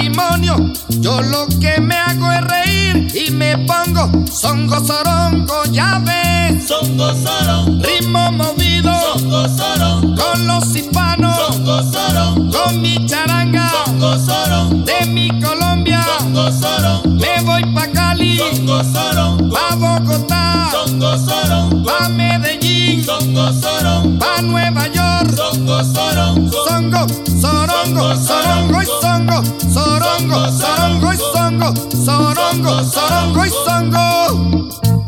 matrimonio. Yo lo que me hago es reír y me pongo songo, sorongo, ya ves. Songo, sorongo, Ritmo movido songo, sorongo, con los hispanos, songo, sorongo, con mi charanga songo, sorongo, de mi Colombia. songo, sorongo, Me voy pa' Cali, songo, sorongo, pa' Bogotá, songo, sorongo, pa' Medellín, songo, sorongo, pa' Nueva York. songo, sorongo, Songo, sorongo, sorongo y songo, sorongo, sorongo y songo, sorongo, sorongo y songo.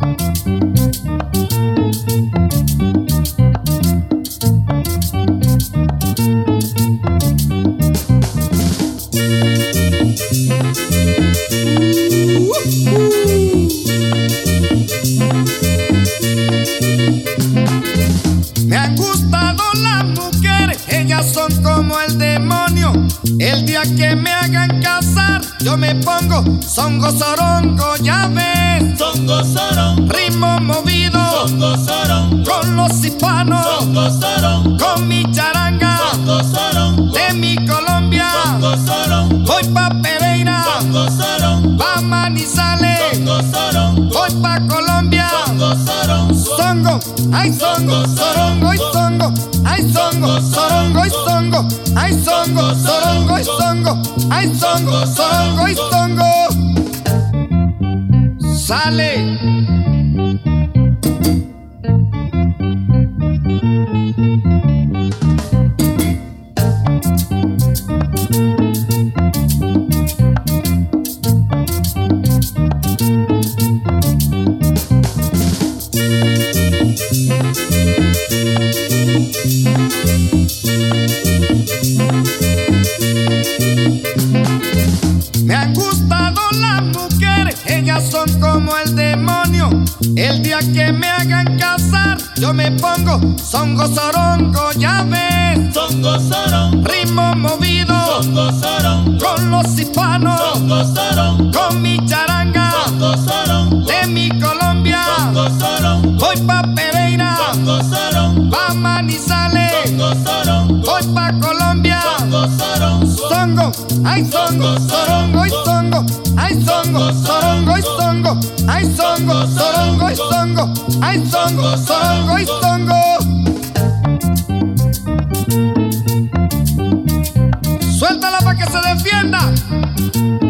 Me han gustado las mujeres, ellas son como el demonio. El día que me hagan casar, yo me pongo songo, sorongo, ya ves. songo, sorongo, Ritmo movido songo, sorongo, con los hispanos, songo, sorongo, con mi charanga songo, sorongo, de mi Colombia. songo, sorongo, Voy pa' Pereira, songo, sorongo, pa' Manizales, songo, sorongo, voy pa' Colombia. songo, sorongo, Songo, ay songo, sorongo y songo, ay songo, sorongo y songo, ay songo, sorongo y songo, ay songo, sorongo y songo. Sale. Me han gustado las mujeres, ellas son como el demonio. El día que me hagan casar, yo me pongo songo, sorongo, ya ves. songo, sorongo, Ritmo movido songo, sorongo, con los hispanos, songo, sorongo, con mi charanga songo, sorongo, de mi Colombia. songo, sorongo, Voy pa' Pereira, songo, sorongo, pa' Manizales, songo, sorongo, voy pa' Colombia. songo, sorongo, Songo, ay songo, sorongo y songo, ay songo, sorongo y songo, ay songo, sorongo y songo, ay songo, sorongo y songo. Suéltala pa' que se defienda.